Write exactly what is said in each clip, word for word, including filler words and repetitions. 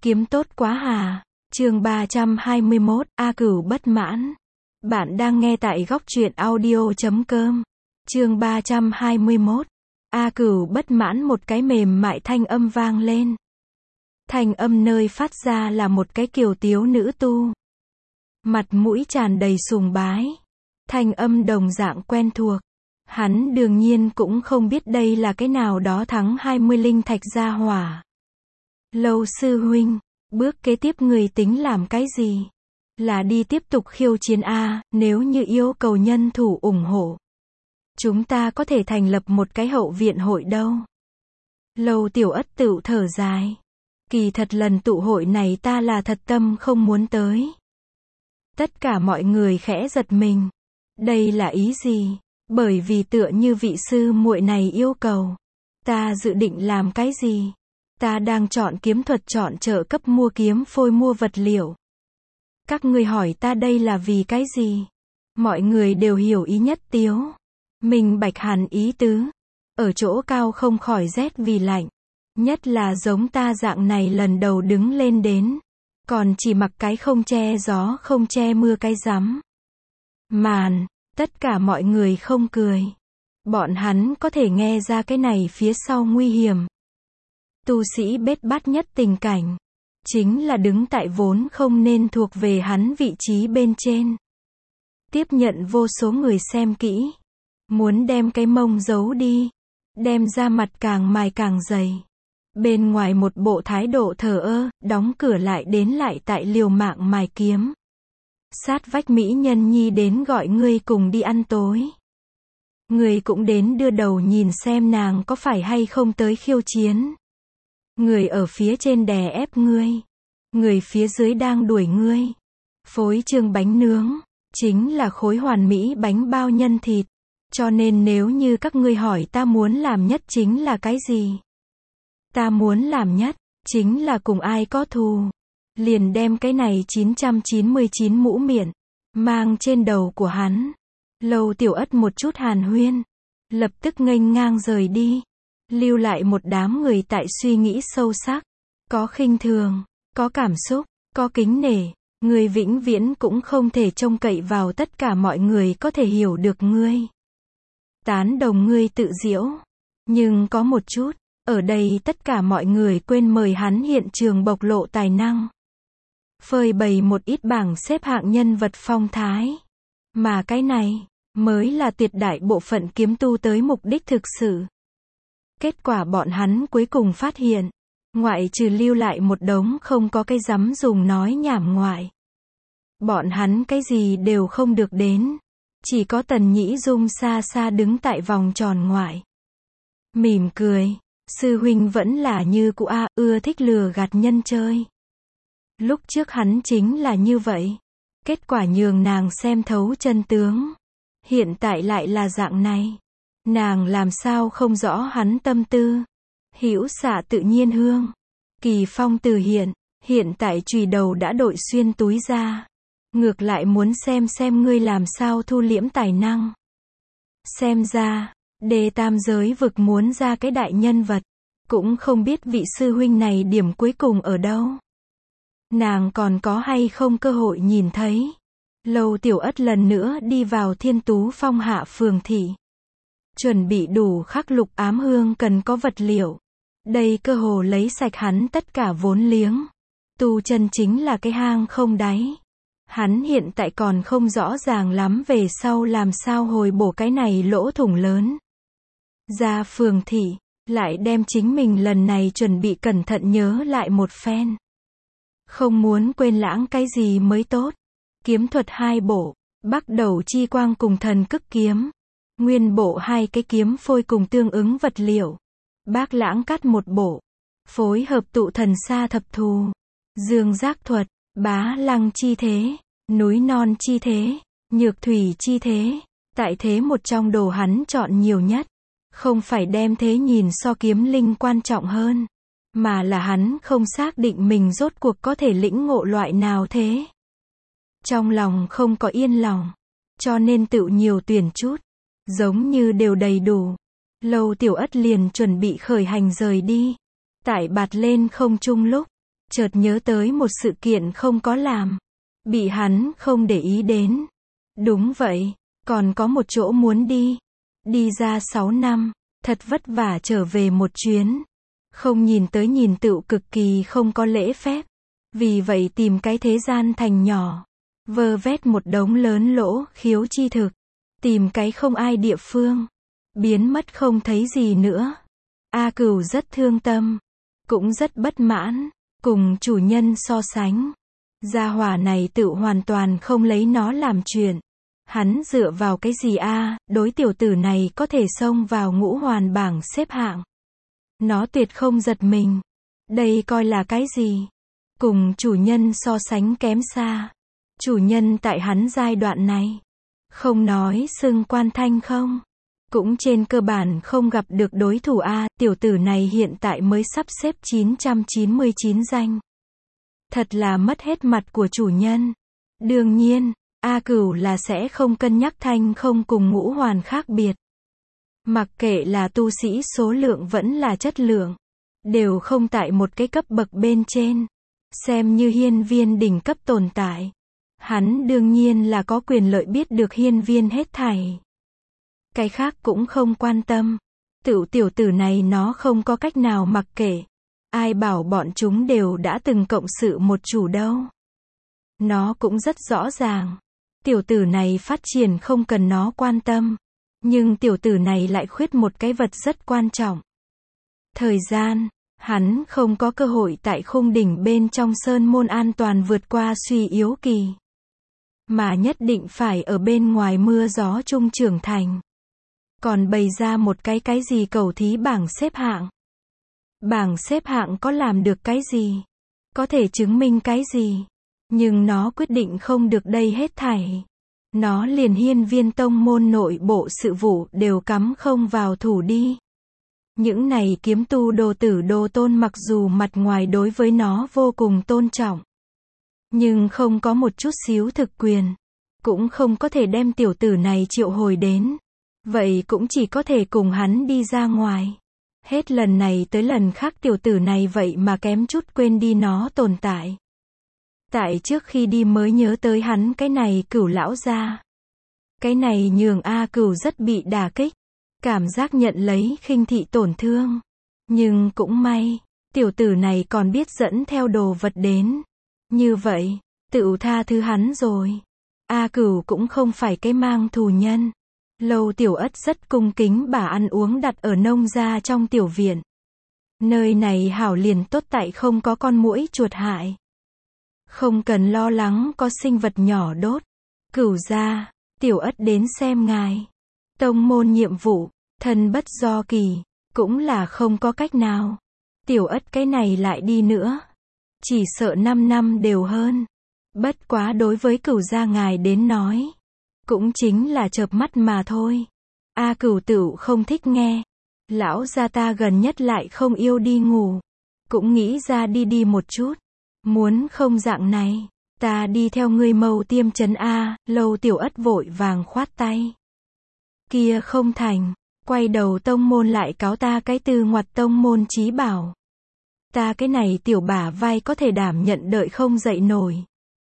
Kiếm tốt quá hà. Chương ba trăm hai mươi mốt, A Cửu bất mãn. Bạn đang nghe tại góc truyện audio chấm com. Chương ba trăm hai mươi mốt. A Cửu bất mãn, một cái mềm mại thanh âm vang lên. Thanh âm nơi phát ra là một cái kiều tiếu nữ tu. Mặt mũi tràn đầy sùng bái. Thanh âm đồng dạng quen thuộc. Hắn đương nhiên cũng không biết đây là cái nào đó thắng hai mươi linh thạch gia hỏa. Lâu sư huynh, bước kế tiếp người tính làm cái gì? Là đi tiếp tục khiêu chiến A, nếu như yêu cầu nhân thủ ủng hộ. Chúng ta có thể thành lập một cái hậu viện hội đâu. Lâu Tiểu Ất tựu thở dài. Kỳ thật lần tụ hội này ta là thật tâm không muốn tới. Tất cả mọi người khẽ giật mình. Đây là ý gì? Bởi vì tựa như vị sư muội này yêu cầu. Ta dự định làm cái gì? Ta đang chọn kiếm thuật, chọn trợ cấp, mua kiếm phôi, mua vật liệu. Các ngươi hỏi ta đây là vì cái gì? Mọi người đều hiểu ý nhất tiếu. Mình bạch hàn ý tứ. Ở chỗ cao không khỏi rét vì lạnh. Nhất là giống ta dạng này lần đầu đứng lên đến. Còn chỉ mặc cái không che gió không che mưa cái rắm. Màn, tất cả mọi người không cười. Bọn hắn có thể nghe ra cái này phía sau nguy hiểm. Tu sĩ bết bát nhất tình cảnh. Chính là đứng tại vốn không nên thuộc về hắn vị trí bên trên. Tiếp nhận vô số người xem kỹ. Muốn đem cái mông giấu đi. Đem ra mặt càng mài càng dày. Bên ngoài một bộ thái độ thờ ơ, đóng cửa lại đến lại tại liều mạng mài kiếm. Sát vách mỹ nhân nhi đến gọi ngươi cùng đi ăn tối. Ngươi cũng đến đưa đầu nhìn xem nàng có phải hay không tới khiêu chiến. Người ở phía trên đè ép ngươi. Người phía dưới đang đuổi ngươi. Phối trương bánh nướng. Chính là khối hoàn mỹ bánh bao nhân thịt. Cho nên nếu như các ngươi hỏi ta muốn làm nhất chính là cái gì? Ta muốn làm nhất, chính là cùng ai có thù. Liền đem cái này chín trăm chín mươi chín mũ miệng. Mang trên đầu của hắn. Lâu Tiểu Ất một chút hàn huyên. Lập tức nghênh ngang rời đi. Lưu lại một đám người tại suy nghĩ sâu sắc. Có khinh thường, có cảm xúc, có kính nể. Người vĩnh viễn cũng không thể trông cậy vào tất cả mọi người có thể hiểu được ngươi. Tán đồng ngươi tự diễu. Nhưng có một chút, ở đây tất cả mọi người quên mời hắn hiện trường bộc lộ tài năng. Phơi bày một ít bảng xếp hạng nhân vật phong thái. Mà cái này, mới là tuyệt đại bộ phận kiếm tu tới mục đích thực sự. Kết quả bọn hắn cuối cùng phát hiện, ngoại trừ lưu lại một đống không có cái dám dùng nói nhảm ngoại. Bọn hắn cái gì đều không được đến. Chỉ có Tần Nhĩ Dung xa xa đứng tại vòng tròn ngoại. Mỉm cười, sư huynh vẫn là như cũ a, ưa thích lừa gạt nhân chơi. Lúc trước hắn chính là như vậy. Kết quả nhường nàng xem thấu chân tướng. Hiện tại lại là dạng này. Nàng làm sao không rõ hắn tâm tư. Hữu xạ tự nhiên hương. Kỳ phong từ hiện. Hiện tại chùy đầu đã đội xuyên túi ra. Ngược lại muốn xem xem ngươi làm sao thu liễm tài năng. Xem ra, đề tam giới vực muốn ra cái đại nhân vật. Cũng không biết vị sư huynh này điểm cuối cùng ở đâu. Nàng còn có hay không cơ hội nhìn thấy. Lâu Tiểu Ất lần nữa đi vào Thiên Tú Phong hạ phường thị. Chuẩn bị đủ khắc lục ám hương cần có vật liệu. Đây cơ hồ lấy sạch hắn tất cả vốn liếng. Tu chân chính là cái hang không đáy. Hắn hiện tại còn không rõ ràng lắm về sau làm sao hồi bổ cái này lỗ thủng lớn. Ra phường thị, lại đem chính mình lần này chuẩn bị cẩn thận nhớ lại một phen. Không muốn quên lãng cái gì mới tốt. Kiếm thuật hai bộ, Bắc Đầu Chi Quang cùng Thần Cức Kiếm. Nguyên bộ hai cái kiếm phôi cùng tương ứng vật liệu. Bác Lãng Cắt một bộ. Phối hợp Tụ Thần Sa Thập Thù. Dương Giác Thuật, Bá Lăng Chi Thế, Núi Non Chi Thế, Nhược Thủy Chi Thế. Tại thế một trong đồ hắn chọn nhiều nhất. Không phải đem thế nhìn so kiếm linh quan trọng hơn. Mà là hắn không xác định mình rốt cuộc có thể lĩnh ngộ loại nào thế. Trong lòng không có yên lòng. Cho nên tự nhiều tuyển chút. Giống như đều đầy đủ. Lâu Tiểu Ất liền chuẩn bị khởi hành rời đi. Tải bạt lên không trung lúc. chợt nhớ tới một sự kiện không có làm. Bị hắn không để ý đến. Đúng vậy, còn có một chỗ muốn đi. Đi ra sáu năm, thật vất vả trở về một chuyến. Không nhìn tới nhìn tựu cực kỳ không có lễ phép. Vì vậy tìm cái thế gian thành nhỏ. Vơ vét một đống lớn lỗ, khiếu chi thực. Tìm cái không ai địa phương. Biến mất không thấy gì nữa. A Cửu rất thương tâm. Cũng rất bất mãn. Cùng chủ nhân so sánh. Gia hỏa này tự hoàn toàn không lấy nó làm chuyện. Hắn dựa vào cái gì a, đối tiểu tử này có thể xông vào ngũ hoàn bảng xếp hạng. Nó tuyệt không giật mình. Đây coi là cái gì? Cùng chủ nhân so sánh kém xa. Chủ nhân tại hắn giai đoạn này. Không nói xưng quan thanh không. Cũng trên cơ bản không gặp được đối thủ a, tiểu tử này hiện tại mới sắp xếp chín trăm chín mươi chín danh. Thật là mất hết mặt của chủ nhân. Đương nhiên, A Cửu là sẽ không cân nhắc thanh không cùng ngũ hoàn khác biệt. Mặc kệ là tu sĩ số lượng vẫn là chất lượng, đều không tại một cái cấp bậc bên trên. Xem như hiên viên đỉnh cấp tồn tại. Hắn đương nhiên là có quyền lợi biết được hiên viên hết thảy. Cái khác cũng không quan tâm. Tựu tiểu tử này nó không có cách nào mặc kệ. Ai bảo bọn chúng đều đã từng cộng sự một chủ đâu. Nó cũng rất rõ ràng. Tiểu tử này phát triển không cần nó quan tâm. Nhưng tiểu tử này lại khuyết một cái vật rất quan trọng. Thời gian. Hắn không có cơ hội tại khung đỉnh bên trong sơn môn an toàn vượt qua suy yếu kỳ. Mà nhất định phải ở bên ngoài mưa gió trung trưởng thành. Còn bày ra một cái cái gì cầu thí bảng xếp hạng. Bảng xếp hạng có làm được cái gì? Có thể chứng minh cái gì? Nhưng nó quyết định không được đây hết thảy. Nó liền hiên viên tông môn nội bộ sự vụ đều cắm không vào thủ đi. Những này kiếm tu đồ tử đồ tôn mặc dù mặt ngoài đối với nó vô cùng tôn trọng. Nhưng không có một chút xíu thực quyền. Cũng không có thể đem tiểu tử này triệu hồi đến. Vậy cũng chỉ có thể cùng hắn đi ra ngoài. Hết lần này tới lần khác tiểu tử này vậy mà kém chút quên đi nó tồn tại. Tại trước khi đi mới nhớ tới hắn cái này Cửu lão gia. Cái này nhường A Cửu rất bị đả kích. Cảm giác nhận lấy khinh thị tổn thương. Nhưng cũng may, tiểu tử này còn biết dẫn theo đồ vật đến. Như vậy, tự tha thứ hắn rồi. A Cửu cũng không phải cái mang thù nhân. Lâu Tiểu Ất rất cung kính bà ăn uống đặt ở nông gia trong tiểu viện. Nơi này hảo liền tốt tại không có con muỗi chuột hại. Không cần lo lắng có sinh vật nhỏ đốt. Cửu gia, Tiểu Ất đến xem ngài. Tông môn nhiệm vụ, thân bất do kỳ, cũng là không có cách nào. Tiểu Ất cái này lại đi nữa. Chỉ sợ năm năm đều hơn. Bất quá đối với Cửu gia ngài đến nói. Cũng chính là chợp mắt mà thôi. A Cửu tựu không thích nghe. Lão gia ta gần nhất lại không yêu đi ngủ. Cũng nghĩ ra đi đi một chút. Muốn không dạng này. Ta đi theo ngươi mâu tiêm chấn A. Lâu Tiểu Ất vội vàng khoát tay. Kia không thành. Quay đầu tông môn lại cáo ta cái tư ngoặt tông môn chí bảo. Ta cái này tiểu bả vai có thể đảm nhận đợi không dậy nổi.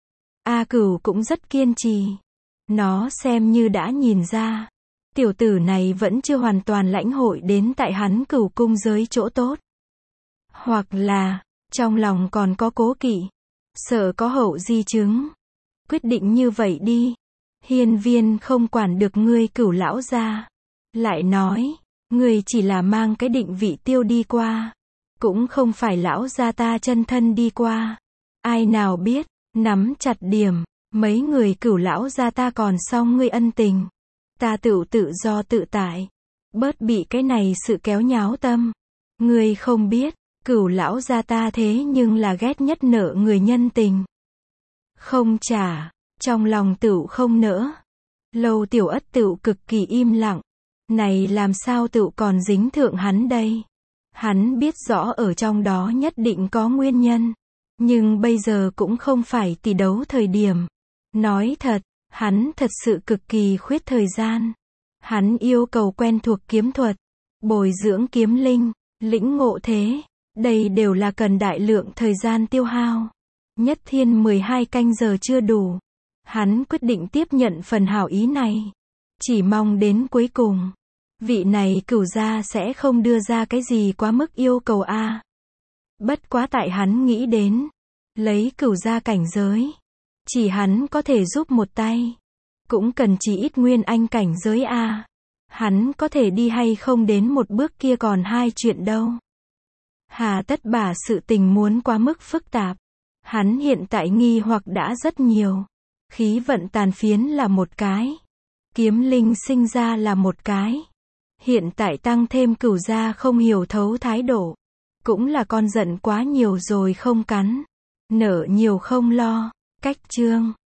A Cửu cũng rất kiên trì. Nó xem như đã nhìn ra. Tiểu tử này vẫn chưa hoàn toàn lãnh hội đến tại hắn Cửu cung giới chỗ tốt. Hoặc là, trong lòng còn có cố kỵ. Sợ có hậu di chứng. Quyết định như vậy đi. Hiên viên không quản được ngươi Cửu lão gia. Lại nói, ngươi chỉ là mang cái định vị tiêu đi qua. Cũng không phải lão gia ta chân thân đi qua. Ai nào biết, nắm chặt điểm. Mấy người Cửu lão gia ta còn xong ngươi ân tình. Ta tự tự do tự tại. Bớt bị cái này sự kéo nháo tâm. Ngươi không biết, Cửu lão gia ta thế nhưng là ghét nhất nợ người nhân tình. Không trả, trong lòng tựu không nỡ. Lâu Tiểu Ất tựu cực kỳ im lặng. Này làm sao tựu còn dính thượng hắn đây? Hắn biết rõ ở trong đó nhất định có nguyên nhân. Nhưng bây giờ cũng không phải tỷ đấu thời điểm. Nói thật, hắn thật sự cực kỳ khuyết thời gian. Hắn yêu cầu quen thuộc kiếm thuật, bồi dưỡng kiếm linh, lĩnh ngộ thế. Đây đều là cần đại lượng thời gian tiêu hao. Nhất Thiên mười hai canh giờ chưa đủ. Hắn quyết định tiếp nhận phần hảo ý này. Chỉ mong đến cuối cùng, vị này cửu gia sẽ không đưa ra cái gì quá mức yêu cầu a. À. Bất quá tại hắn nghĩ đến, lấy cửu gia cảnh giới, chỉ hắn có thể giúp một tay. Cũng cần chỉ ít nguyên anh cảnh giới a. À. Hắn có thể đi hay không đến một bước kia còn hai chuyện đâu. Hà tất bả sự tình muốn quá mức phức tạp. Hắn hiện tại nghi hoặc đã rất nhiều. Khí vận tàn phiến là một cái. Kiếm linh sinh ra là một cái. Hiện tại tăng thêm cửu gia không hiểu thấu thái độ. Cũng là con giận quá nhiều rồi không cắn. Nở nhiều không lo. Cách chương.